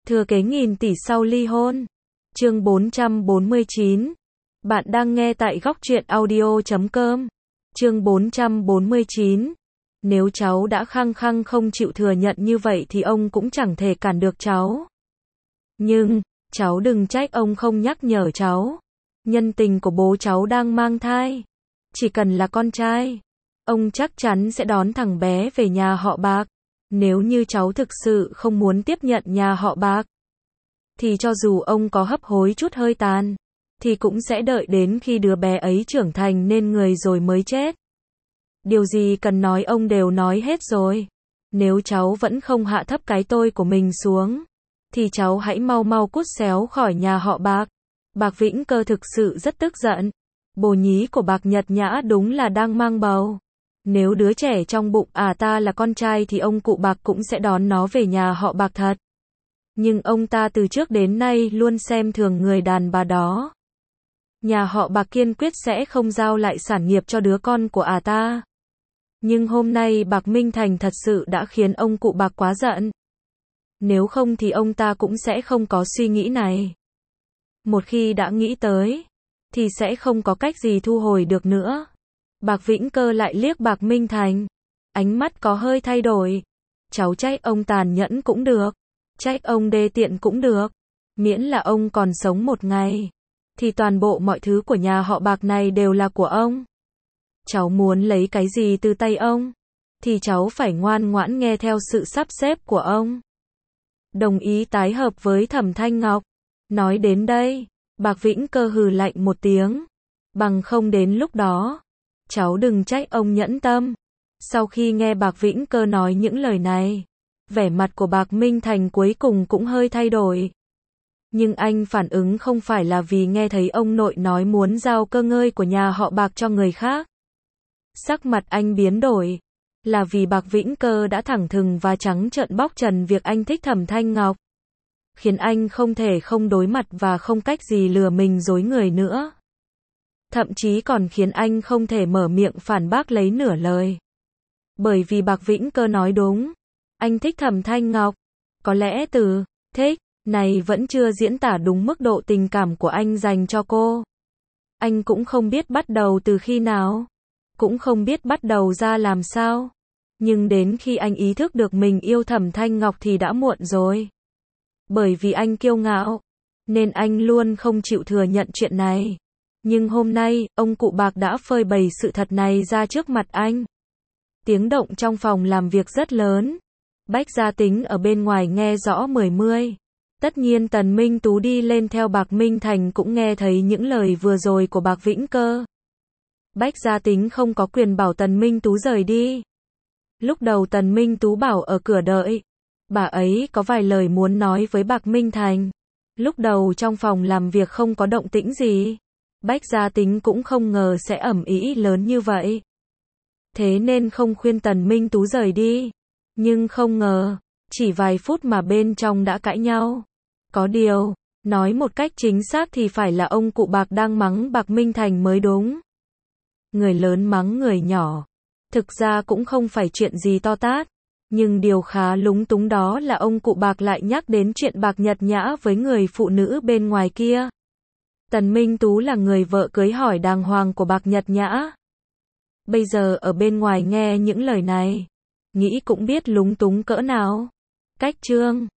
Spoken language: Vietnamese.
Thừa kế nghìn tỷ sau ly hôn. Chương 449. Bạn đang nghe tại góc truyện audio.com. Chương 449. Nếu cháu đã khăng khăng không chịu thừa nhận như vậy thì ông cũng chẳng thể cản được cháu. Nhưng, cháu đừng trách ông không nhắc nhở cháu. Nhân tình của bố cháu đang mang thai. Chỉ cần là con trai, ông chắc chắn sẽ đón thằng bé về nhà họ Bạc. Nếu như cháu thực sự không muốn tiếp nhận nhà họ Bạc, thì cho dù ông có hấp hối chút hơi tàn, thì cũng sẽ đợi đến khi đứa bé ấy trưởng thành nên người rồi mới chết. Điều gì cần nói ông đều nói hết rồi. Nếu cháu vẫn không hạ thấp cái tôi của mình xuống, thì cháu hãy mau mau cút xéo khỏi nhà họ Bạc. Bạc Vĩnh Cơ thực sự rất tức giận. Bồ nhí của Bạc Nhật Nhã đúng là đang mang bầu. Nếu đứa trẻ trong bụng ta là con trai thì ông cụ Bạc cũng sẽ đón nó về nhà họ Bạc thật. Nhưng ông ta từ trước đến nay luôn xem thường người đàn bà đó. Nhà họ Bạc kiên quyết sẽ không giao lại sản nghiệp cho đứa con của ta. Nhưng hôm nay Bạc Minh Thành thật sự đã khiến ông cụ Bạc quá giận. Nếu không thì ông ta cũng sẽ không có suy nghĩ này. Một khi đã nghĩ tới, thì sẽ không có cách gì thu hồi được nữa. Bạc Vĩnh Cơ lại liếc Bạc Minh Thành. Ánh mắt có hơi thay đổi. Cháu trách ông tàn nhẫn cũng được. Trách ông đê tiện cũng được. Miễn là ông còn sống một ngày, thì toàn bộ mọi thứ của nhà họ Bạc này đều là của ông. Cháu muốn lấy cái gì từ tay ông, thì cháu phải ngoan ngoãn nghe theo sự sắp xếp của ông. Đồng ý tái hợp với Thẩm Thanh Ngọc. Nói đến đây, Bạc Vĩnh Cơ hừ lạnh một tiếng. Bằng không đến lúc đó, cháu đừng trách ông nhẫn tâm. Sau khi nghe Bạc Vĩnh Cơ nói những lời này, vẻ mặt của Bạc Minh Thành cuối cùng cũng hơi thay đổi. Nhưng anh phản ứng không phải là vì nghe thấy ông nội nói muốn giao cơ ngơi của nhà họ Bạc cho người khác. Sắc mặt anh biến đổi, là vì Bạc Vĩnh Cơ đã thẳng thừng và trắng trợn bóc trần việc anh thích Thẩm Thanh Ngọc. Khiến anh không thể không đối mặt và không cách gì lừa mình dối người nữa. Thậm chí còn khiến anh không thể mở miệng phản bác lấy nửa lời. Bởi vì Bạc Vĩnh Cơ nói đúng. Anh thích Thẩm Thanh Ngọc. Có lẽ từ thích này vẫn chưa diễn tả đúng mức độ tình cảm của anh dành cho cô. Anh cũng không biết bắt đầu từ khi nào. Cũng không biết bắt đầu ra làm sao. Nhưng đến khi anh ý thức được mình yêu Thẩm Thanh Ngọc thì đã muộn rồi. Bởi vì anh kiêu ngạo, nên anh luôn không chịu thừa nhận chuyện này. Nhưng hôm nay, ông cụ Bạc đã phơi bày sự thật này ra trước mặt anh. Tiếng động trong phòng làm việc rất lớn. Bách Gia Tính ở bên ngoài nghe rõ mười mươi. Tất nhiên Tần Minh Tú đi lên theo Bạc Minh Thành cũng nghe thấy những lời vừa rồi của Bạc Vĩnh Cơ. Bách Gia Tính không có quyền bảo Tần Minh Tú rời đi. Lúc đầu Tần Minh Tú bảo ở cửa đợi. Bà ấy có vài lời muốn nói với Bạc Minh Thành. Lúc đầu trong phòng làm việc không có động tĩnh gì. Bách Gia Tính cũng không ngờ sẽ ầm ĩ lớn như vậy. Thế nên không khuyên Tần Minh Tú rời đi. Nhưng không ngờ, chỉ vài phút mà bên trong đã cãi nhau. Có điều, nói một cách chính xác thì phải là ông cụ Bạc đang mắng Bạc Minh Thành mới đúng. Người lớn mắng người nhỏ. Thực ra cũng không phải chuyện gì to tát. Nhưng điều khá lúng túng đó là ông cụ Bạc lại nhắc đến chuyện Bạc Nhật Nhã với người phụ nữ bên ngoài kia. Tần Minh Tú là người vợ cưới hỏi đàng hoàng của Bạc Nhật Nhã. Bây giờ ở bên ngoài nghe những lời này, nghĩ cũng biết lúng túng cỡ nào. Cách chương